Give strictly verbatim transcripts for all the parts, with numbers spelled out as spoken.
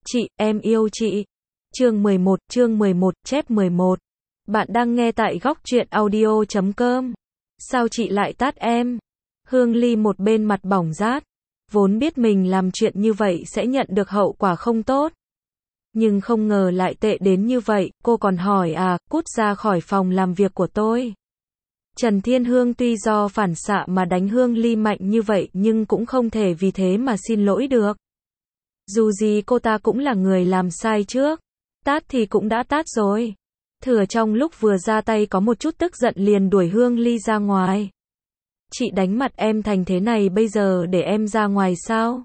Chị, em yêu chị. Chương mười một, chương mười một, chép mười một. Bạn đang nghe tại góc truyện audio chấm com. Sao chị lại tát em? Hương Ly một bên mặt bỏng rát. Vốn biết mình làm chuyện như vậy sẽ nhận được hậu quả không tốt. Nhưng không ngờ lại tệ đến như vậy, cô còn hỏi à, cút ra khỏi phòng làm việc của tôi. Trần Thiên Hương tuy do phản xạ mà đánh Hương Ly mạnh như vậy nhưng cũng không thể vì thế mà xin lỗi được. Dù gì cô ta cũng là người làm sai trước. Tát thì cũng đã tát rồi. Thừa trong lúc vừa ra tay có một chút tức giận liền đuổi Hương Ly ra ngoài. Chị đánh mặt em thành thế này bây giờ để em ra ngoài sao?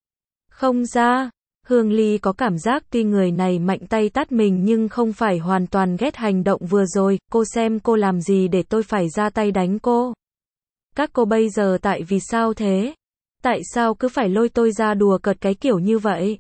Không ra. Hương Ly có cảm giác tuy người này mạnh tay tát mình nhưng không phải hoàn toàn ghét hành động vừa rồi. Cô xem cô làm gì để tôi phải ra tay đánh cô? Các cô bây giờ tại vì sao thế? Tại sao cứ phải lôi tôi ra đùa cợt cái kiểu như vậy?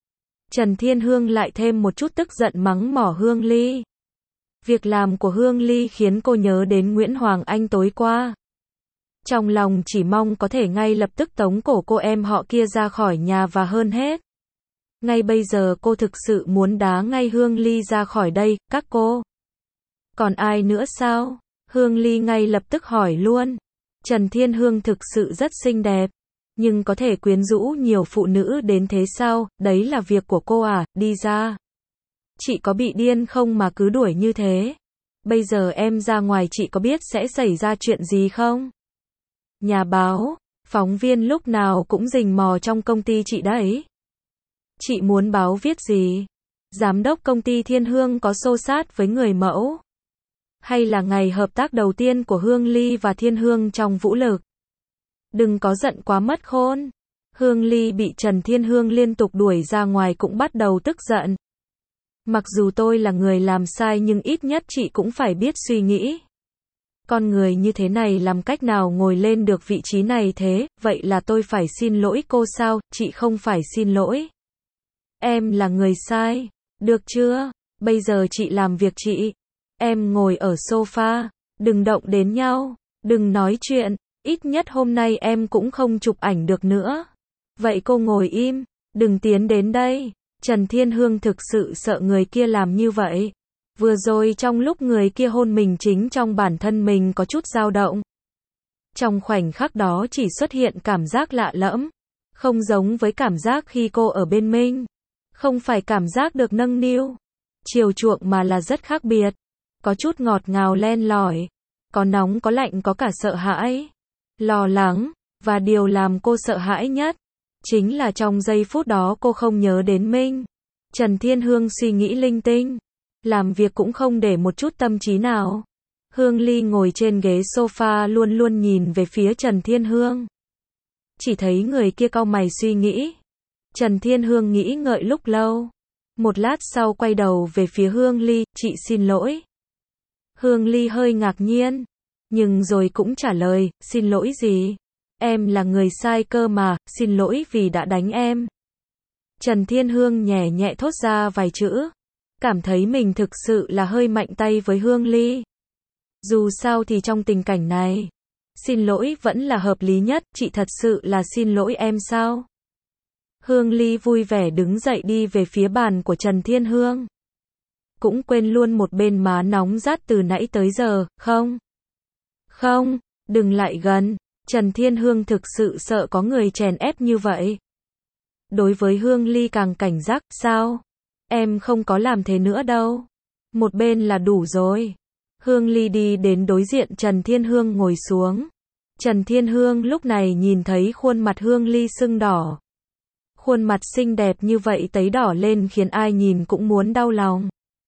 Trần Thiên Hương lại thêm một chút tức giận mắng mỏ Hương Ly. Việc làm của Hương Ly khiến cô nhớ đến Nguyễn Hoàng Anh tối qua. Trong lòng chỉ mong có thể ngay lập tức tống cổ cô em họ kia ra khỏi nhà và hơn hết. Ngay bây giờ cô thực sự muốn đá ngay Hương Ly ra khỏi đây, các cô. Còn ai nữa sao? Hương Ly ngay lập tức hỏi luôn. Trần Thiên Hương thực sự rất xinh đẹp. Nhưng có thể quyến rũ nhiều phụ nữ đến thế sao? Đấy là việc của cô à, đi ra. Chị có bị điên không mà cứ đuổi như thế? Bây giờ em ra ngoài chị có biết sẽ xảy ra chuyện gì không? Nhà báo, phóng viên lúc nào cũng rình mò trong công ty chị đấy. Chị muốn báo viết gì? Giám đốc công ty Thiên Hương có xô xát với người mẫu? Hay là ngày hợp tác đầu tiên của Hương Ly và Thiên Hương trong vũ lực? Đừng có giận quá mất khôn. Hương Ly bị Trần Thiên Hương liên tục đuổi ra ngoài cũng bắt đầu tức giận. Mặc dù tôi là người làm sai nhưng ít nhất chị cũng phải biết suy nghĩ. Con người như thế này làm cách nào ngồi lên được vị trí này thế? Vậy là tôi phải xin lỗi cô sao? Chị không phải xin lỗi. Em là người sai. Được chưa? Bây giờ chị làm việc chị. Em ngồi ở sofa. Đừng động đến nhau. Đừng nói chuyện. Ít nhất hôm nay em cũng không chụp ảnh được nữa. Vậy cô ngồi im. Đừng tiến đến đây. Trần Thiên Hương thực sự sợ người kia làm như vậy. Vừa rồi trong lúc người kia hôn mình chính trong bản thân mình có chút dao động. Trong khoảnh khắc đó chỉ xuất hiện cảm giác lạ lẫm. Không giống với cảm giác khi cô ở bên mình. Không phải cảm giác được nâng niu, chiều chuộng mà là rất khác biệt. Có chút ngọt ngào len lỏi. Có nóng có lạnh có cả sợ hãi, lo lắng. Và điều làm cô sợ hãi nhất chính là trong giây phút đó cô không nhớ đến mình. Trần Thiên Hương suy nghĩ linh tinh. Làm việc cũng không để một chút tâm trí nào. Hương Ly ngồi trên ghế sofa luôn luôn nhìn về phía Trần Thiên Hương. Chỉ thấy người kia cau mày suy nghĩ. Trần Thiên Hương nghĩ ngợi lúc lâu. Một lát sau quay đầu về phía Hương Ly, chị xin lỗi. Hương Ly hơi ngạc nhiên. Nhưng rồi cũng trả lời, xin lỗi gì? Em là người sai cơ mà, xin lỗi vì đã đánh em. Trần Thiên Hương nhẹ nhẹ thốt ra vài chữ. Cảm thấy mình thực sự là hơi mạnh tay với Hương Ly. Dù sao thì trong tình cảnh này, xin lỗi vẫn là hợp lý nhất, chị thật sự là xin lỗi em sao? Hương Ly vui vẻ đứng dậy đi về phía bàn của Trần Thiên Hương. Cũng quên luôn một bên má nóng rát từ nãy tới giờ, không? Không, đừng lại gần. Trần Thiên Hương thực sự sợ có người chèn ép như vậy. Đối với Hương Ly càng cảnh giác, sao? Em không có làm thế nữa đâu. Một bên là đủ rồi. Hương Ly đi đến đối diện Trần Thiên Hương ngồi xuống. Trần Thiên Hương lúc này nhìn thấy khuôn mặt Hương Ly sưng đỏ. Khuôn mặt xinh đẹp như vậy tấy đỏ lên khiến ai nhìn cũng muốn đau lòng.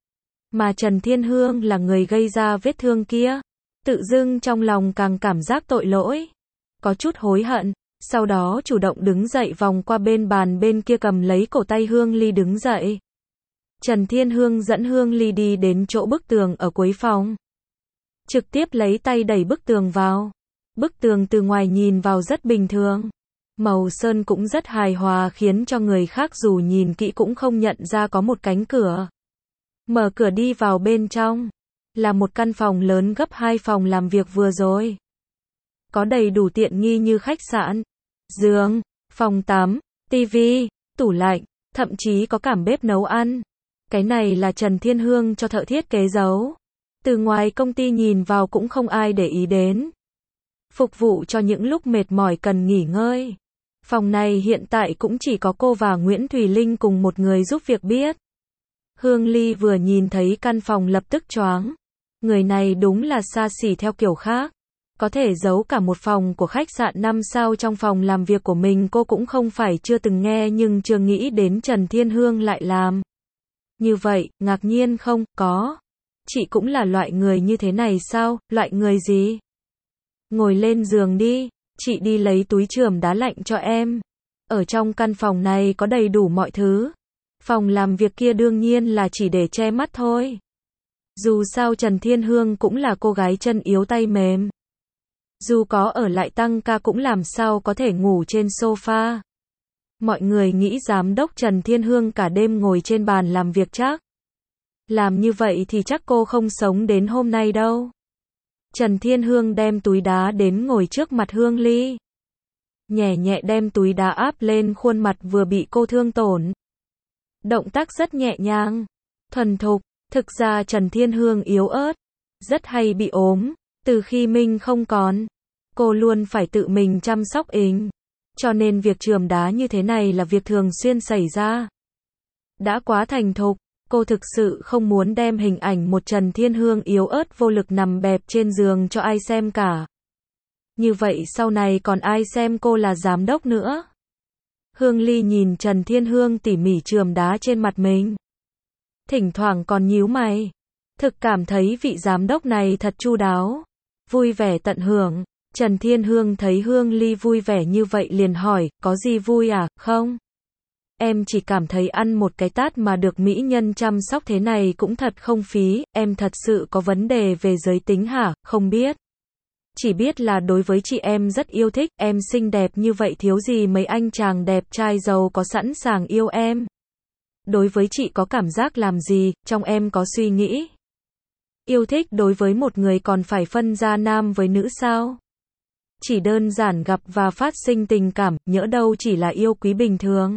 Mà Trần Thiên Hương là người gây ra vết thương kia. Tự dưng trong lòng càng cảm giác tội lỗi. Có chút hối hận. Sau đó chủ động đứng dậy vòng qua bên bàn bên kia cầm lấy cổ tay Hương Ly đứng dậy. Trần Thiên Hương dẫn Hương Ly đi đến chỗ bức tường ở cuối phòng. Trực tiếp lấy tay đẩy bức tường vào. Bức tường từ ngoài nhìn vào rất bình thường. Màu sơn cũng rất hài hòa khiến cho người khác dù nhìn kỹ cũng không nhận ra có một cánh cửa. Mở cửa đi vào bên trong. Là một căn phòng lớn gấp hai phòng làm việc vừa rồi. Có đầy đủ tiện nghi như khách sạn. Giường, phòng tắm, tivi, tủ lạnh. thậm chí có cảm bếp nấu ăn. Cái này là Trần Thiên Hương cho thợ thiết kế giấu. Từ ngoài công ty nhìn vào cũng không ai để ý đến. Phục vụ cho những lúc mệt mỏi cần nghỉ ngơi. Phòng này hiện tại cũng chỉ có cô và Nguyễn Thùy Linh cùng một người giúp việc biết. Hương Ly vừa nhìn thấy căn phòng lập tức choáng. Người này đúng là xa xỉ theo kiểu khác. Có thể giấu cả một phòng của khách sạn năm sao trong phòng làm việc của mình, cô cũng không phải chưa từng nghe nhưng chưa nghĩ đến Trần Thiên Hương lại làm. Như vậy, ngạc nhiên không? Có. Chị cũng là loại người như thế này sao? Loại người gì? Ngồi lên giường đi, chị đi lấy túi chườm đá lạnh cho em. Ở trong căn phòng này có đầy đủ mọi thứ. Phòng làm việc kia đương nhiên là chỉ để che mắt thôi. Dù sao Trần Thiên Hương cũng là cô gái chân yếu tay mềm. Dù có ở lại tăng ca cũng làm sao có thể ngủ trên sofa. Mọi người nghĩ giám đốc Trần Thiên Hương cả đêm ngồi trên bàn làm việc chắc. Làm như vậy thì chắc cô không sống đến hôm nay đâu. Trần Thiên Hương đem túi đá đến ngồi trước mặt Hương Ly. Nhẹ nhẹ đem túi đá áp lên khuôn mặt vừa bị cô thương tổn. Động tác rất nhẹ nhàng, thuần thục. Thực ra Trần Thiên Hương yếu ớt, rất hay bị ốm. Từ khi Minh không còn, cô luôn phải tự mình chăm sóc ình. Cho nên việc chườm đá như thế này là việc thường xuyên xảy ra. Đã quá thành thục, cô thực sự không muốn đem hình ảnh một Trần Thiên Hương yếu ớt vô lực nằm bẹp trên giường cho ai xem cả. Như vậy sau này còn ai xem cô là giám đốc nữa. Hương Ly nhìn Trần Thiên Hương tỉ mỉ chườm đá trên mặt mình. Thỉnh thoảng còn nhíu mày. Thực cảm thấy vị giám đốc này thật chu đáo. Vui vẻ tận hưởng. Trần Thiên Hương thấy Hương Ly vui vẻ như vậy liền hỏi, có gì vui à, không? Em chỉ cảm thấy ăn một cái tát mà được mỹ nhân chăm sóc thế này cũng thật không phí, em thật sự có vấn đề về giới tính hả, không biết. Chỉ biết là đối với chị em rất yêu thích, em xinh đẹp như vậy thiếu gì mấy anh chàng đẹp trai giàu có sẵn sàng yêu em. Đối với chị có cảm giác làm gì, trong em có suy nghĩ. Yêu thích đối với một người còn phải phân ra nam với nữ sao? Chỉ đơn giản gặp và phát sinh tình cảm, nhỡ đâu chỉ là yêu quý bình thường.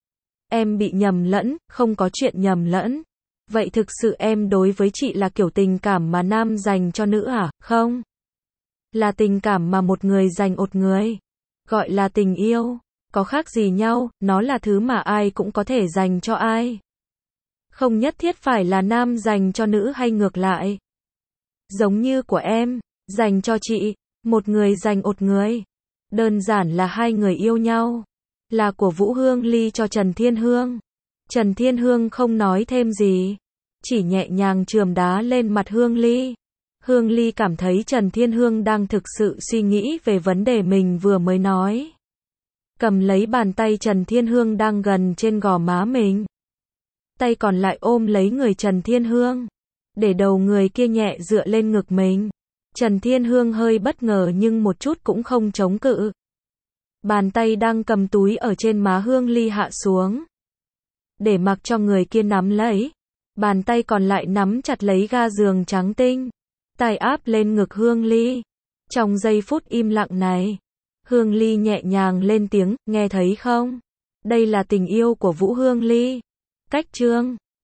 Em bị nhầm lẫn, không có chuyện nhầm lẫn. Vậy thực sự em đối với chị là kiểu tình cảm mà nam dành cho nữ à, không? Là tình cảm mà một người dành một người. Gọi là tình yêu. Có khác gì nhau, nó là thứ mà ai cũng có thể dành cho ai. Không nhất thiết phải là nam dành cho nữ hay ngược lại. Giống như của em, dành cho chị, một người dành một người. Đơn giản là hai người yêu nhau. Là của Vũ Hương Ly cho Trần Thiên Hương. Trần Thiên Hương không nói thêm gì. Chỉ nhẹ nhàng chườm đá lên mặt Hương Ly. Hương Ly cảm thấy Trần Thiên Hương đang thực sự suy nghĩ về vấn đề mình vừa mới nói. Cầm lấy bàn tay Trần Thiên Hương đang gần trên gò má mình. Tay còn lại ôm lấy người Trần Thiên Hương. Để đầu người kia nhẹ dựa lên ngực mình. Trần Thiên Hương hơi bất ngờ nhưng một chút cũng không chống cự. Bàn tay đang cầm túi ở trên má Hương Ly hạ xuống. Để mặc cho người kia nắm lấy. Bàn tay còn lại nắm chặt lấy ga giường trắng tinh. Tay áp lên ngực Hương Ly. Trong giây phút im lặng này, Hương Ly nhẹ nhàng lên tiếng, nghe thấy không? Đây là tình yêu của Vũ Hương Ly. Cách chương